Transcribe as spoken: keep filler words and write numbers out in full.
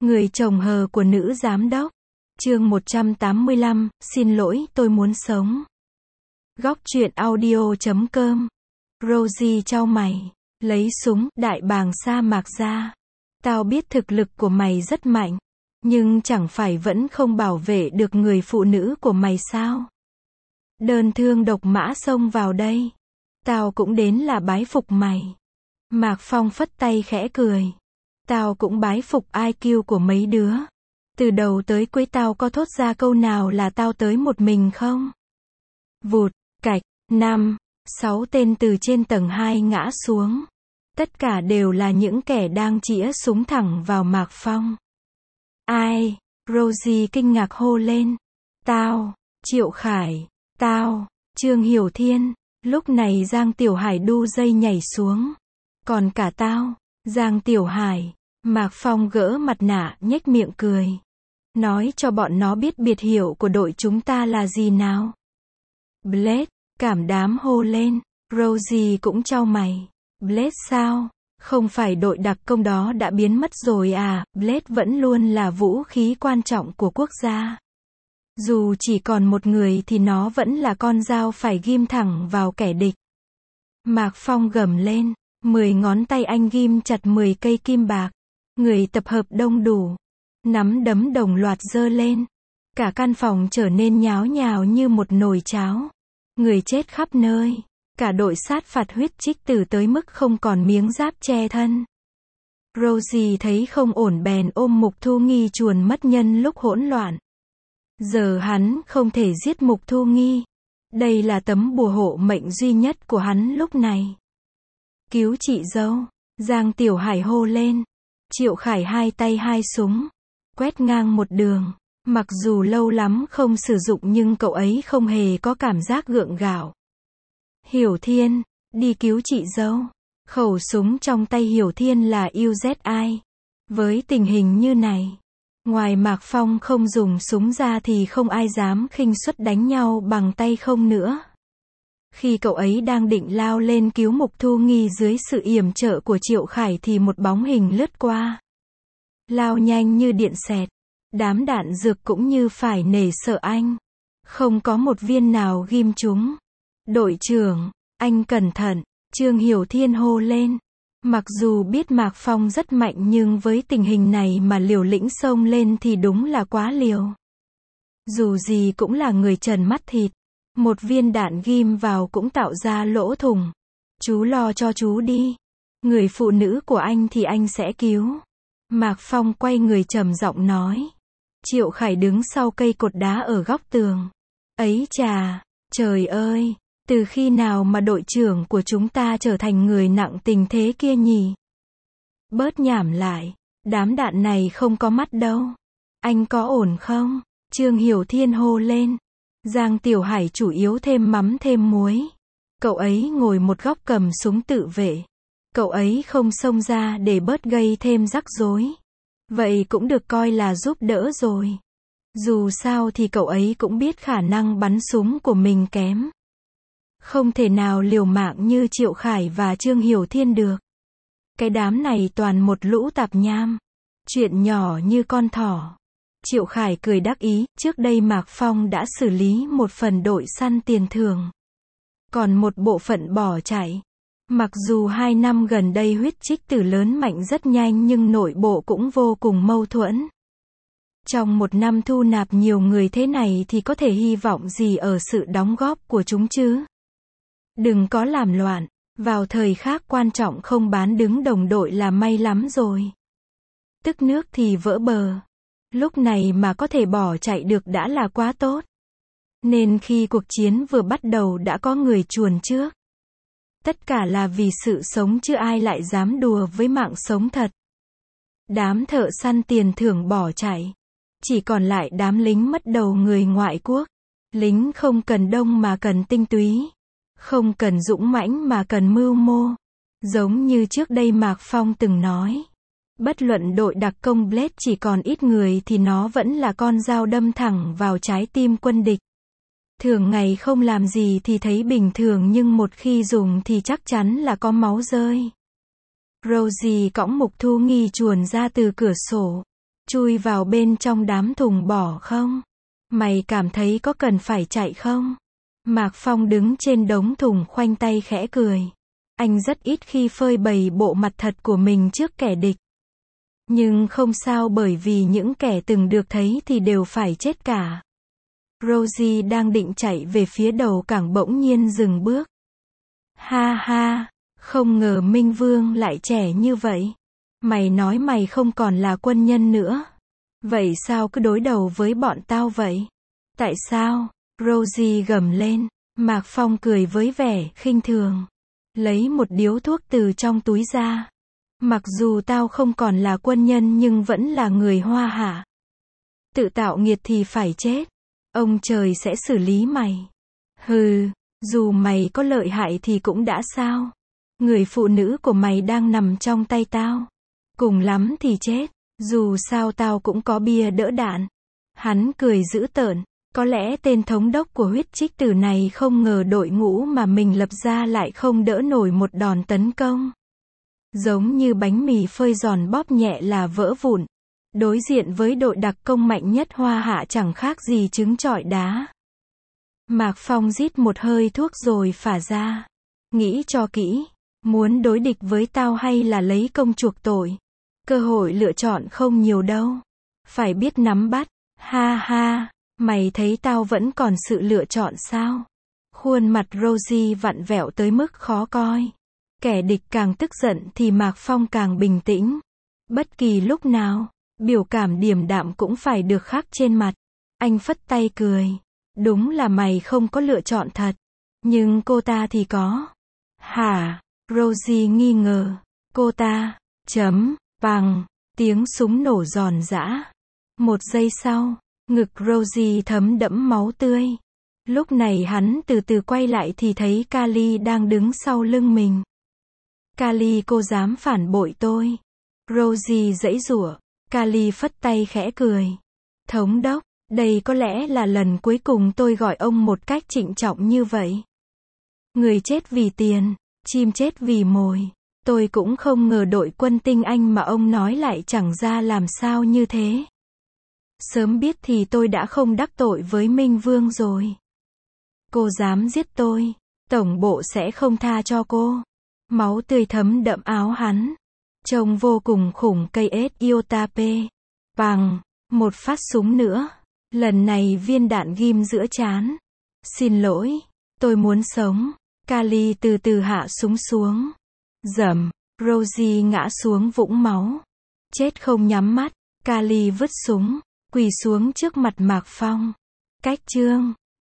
Người chồng hờ của nữ giám đốc. Chương một trăm tám mươi lăm, xin lỗi, tôi muốn sống. Góc truyện audio chấm com. Rosie chau mày, lấy súng đại bàng sa mạc ra. Tao biết thực lực của mày rất mạnh, nhưng chẳng phải vẫn không bảo vệ được người phụ nữ của mày sao? Đơn thương độc mã xông vào đây. Tao cũng đến là bái phục mày. Mạc Phong phất tay khẽ cười. Tao cũng bái phục i kiu của mấy đứa. Từ đầu tới cuối tao có thốt ra câu nào là tao tới một mình không? Vụt, cạch, năm, sáu tên từ trên tầng hai ngã xuống. Tất cả đều là những kẻ đang chĩa súng thẳng vào Mạc Phong. Ai? Rosie kinh ngạc hô lên. Tao, Triệu Khải, tao, Trương Hiểu Thiên. Lúc này Giang Tiểu Hải đu dây nhảy xuống. Còn cả tao, Giang Tiểu Hải. Mạc Phong gỡ mặt nạ, nhếch miệng cười. Nói cho bọn nó biết biệt hiệu của đội chúng ta là gì nào. Blade, cảm đám hô lên. Rosie cũng chau mày. Blade sao? Không phải đội đặc công đó đã biến mất rồi à? Blade vẫn luôn là vũ khí quan trọng của quốc gia. Dù chỉ còn một người thì nó vẫn là con dao phải ghim thẳng vào kẻ địch. Mạc Phong gầm lên. Mười ngón tay anh ghim chặt mười cây kim bạc. Người tập hợp đông đủ. Nắm đấm đồng loạt giơ lên. Cả căn phòng trở nên nháo nhào như một nồi cháo. Người chết khắp nơi. Cả đội sát phạt huyết trích tử tới mức không còn miếng giáp che thân. Rosie thấy không ổn bèn ôm Mục Thu Nghi chuồn mất nhân lúc hỗn loạn. Giờ hắn không thể giết Mục Thu Nghi. Đây là tấm bùa hộ mệnh duy nhất của hắn lúc này. Cứu chị dâu. Giang Tiểu Hải hô lên. Triệu Khải hai tay hai súng. Quét ngang một đường. Mặc dù lâu lắm không sử dụng nhưng cậu ấy không hề có cảm giác gượng gạo. Hiểu Thiên, đi cứu chị dâu. Khẩu súng trong tay Hiểu Thiên là u dét i. Với tình hình như này, ngoài Mạc Phong không dùng súng ra thì không ai dám khinh suất đánh nhau bằng tay không nữa. Khi cậu ấy đang định lao lên cứu Mục Thu Nghi dưới sự yểm trợ của Triệu Khải thì một bóng hình lướt qua. Lao nhanh như điện xẹt. Đám đạn dược cũng như phải nể sợ anh. Không có một viên nào ghim chúng. Đội trưởng, anh cẩn thận, Trương Hiểu Thiên hô lên. Mặc dù biết Mạc Phong rất mạnh nhưng với tình hình này mà liều lĩnh xông lên thì đúng là quá liều. Dù gì cũng là người trần mắt thịt. Một viên đạn ghim vào cũng tạo ra lỗ thủng. Chú lo cho chú đi. Người phụ nữ của anh thì anh sẽ cứu. Mạc Phong quay người trầm giọng nói. Triệu Khải đứng sau cây cột đá ở góc tường. Ấy chà, trời ơi, từ khi nào mà đội trưởng của chúng ta trở thành người nặng tình thế kia nhỉ? Bớt nhảm lại, đám đạn này không có mắt đâu. Anh có ổn không? Trương Hiểu Thiên hô lên. Giang Tiểu Hải chủ yếu thêm mắm thêm muối. Cậu ấy ngồi một góc cầm súng tự vệ. Cậu ấy không xông ra để bớt gây thêm rắc rối. Vậy cũng được coi là giúp đỡ rồi. Dù sao thì cậu ấy cũng biết khả năng bắn súng của mình kém. Không thể nào liều mạng như Triệu Khải và Trương Hiểu Thiên được. Cái đám này toàn một lũ tạp nham. Chuyện nhỏ như con thỏ. Triệu Khải cười đắc ý, trước đây Mạc Phong đã xử lý một phần đội săn tiền thưởng. Còn một bộ phận bỏ chạy. Mặc dù hai năm gần đây huyết trích tử lớn mạnh rất nhanh nhưng nội bộ cũng vô cùng mâu thuẫn. Trong một năm thu nạp nhiều người thế này thì có thể hy vọng gì ở sự đóng góp của chúng chứ? Đừng có làm loạn, vào thời khắc quan trọng không bán đứng đồng đội là may lắm rồi. Tức nước thì vỡ bờ. Lúc này mà có thể bỏ chạy được đã là quá tốt. Nên khi cuộc chiến vừa bắt đầu đã có người chuồn trước. Tất cả là vì sự sống chứ ai lại dám đùa với mạng sống thật. Đám thợ săn tiền thưởng bỏ chạy. Chỉ còn lại đám lính mất đầu người ngoại quốc. Lính không cần đông mà cần tinh túy. Không cần dũng mãnh mà cần mưu mô. Giống như trước đây Mạc Phong từng nói. Bất luận đội đặc công Blade chỉ còn ít người thì nó vẫn là con dao đâm thẳng vào trái tim quân địch. Thường ngày không làm gì thì thấy bình thường nhưng một khi dùng thì chắc chắn là có máu rơi. Rosie cõng Mục Thu Nghi chuồn ra từ cửa sổ. Chui vào bên trong đám thùng bỏ không? Mày cảm thấy có cần phải chạy không? Mạc Phong đứng trên đống thùng khoanh tay khẽ cười. Anh rất ít khi phơi bày bộ mặt thật của mình trước kẻ địch. Nhưng không sao, bởi vì những kẻ từng được thấy thì đều phải chết cả. Rosie đang định chạy về phía đầu cảng bỗng nhiên dừng bước. Ha ha, không ngờ Minh Vương lại trẻ như vậy. Mày nói mày không còn là quân nhân nữa. Vậy sao cứ đối đầu với bọn tao vậy? Tại sao? Rosie gầm lên. Mạc Phong cười với vẻ khinh thường. Lấy một điếu thuốc từ trong túi ra. Mặc dù tao không còn là quân nhân nhưng vẫn là người Hoa Hạ. Tự tạo nghiệt thì phải chết. Ông trời sẽ xử lý mày. Hừ, dù mày có lợi hại thì cũng đã sao? Người phụ nữ của mày đang nằm trong tay tao. Cùng lắm thì chết. Dù sao tao cũng có bia đỡ đạn. Hắn cười dữ tợn. Có lẽ tên thống đốc của huyết trích tử này không ngờ đội ngũ mà mình lập ra lại không đỡ nổi một đòn tấn công. Giống như bánh mì phơi giòn bóp nhẹ là vỡ vụn. Đối diện với đội đặc công mạnh nhất Hoa Hạ chẳng khác gì trứng trọi đá. Mạc Phong rít một hơi thuốc rồi phả ra. Nghĩ cho kỹ. Muốn đối địch với tao hay là lấy công chuộc tội? Cơ hội lựa chọn không nhiều đâu. Phải biết nắm bắt. Ha ha. Mày thấy tao vẫn còn sự lựa chọn sao? Khuôn mặt Rosie vặn vẹo tới mức khó coi. Kẻ địch càng tức giận thì Mạc Phong càng bình tĩnh. Bất kỳ lúc nào, biểu cảm điềm đạm cũng phải được khắc trên mặt. Anh phất tay cười. Đúng là mày không có lựa chọn thật. Nhưng cô ta thì có. Hả? Rosie nghi ngờ. Cô ta, chấm, bằng, tiếng súng nổ giòn giã. Một giây sau, ngực Rosie thấm đẫm máu tươi. Lúc này hắn từ từ quay lại thì thấy Kali đang đứng sau lưng mình. Kali, cô dám phản bội tôi. Rosie giãy giụa. Kali phất tay khẽ cười. Thống đốc, đây có lẽ là lần cuối cùng tôi gọi ông một cách trịnh trọng như vậy. Người chết vì tiền, chim chết vì mồi. Tôi cũng không ngờ đội quân tinh Anh mà ông nói lại chẳng ra làm sao như thế. Sớm biết thì tôi đã không đắc tội với Minh Vương rồi. Cô dám giết tôi, tổng bộ sẽ không tha cho cô. Máu tươi thấm đẫm áo hắn. Trông vô cùng khủng. Cây ết iota P. Bằng. Một phát súng nữa. Lần này viên đạn ghim giữa trán. Xin lỗi. Tôi muốn sống. Kali từ từ hạ súng xuống. Dầm. Rosie ngã xuống vũng máu. Chết không nhắm mắt. Kali vứt súng. Quỳ xuống trước mặt Mạc Phong. Cách chương.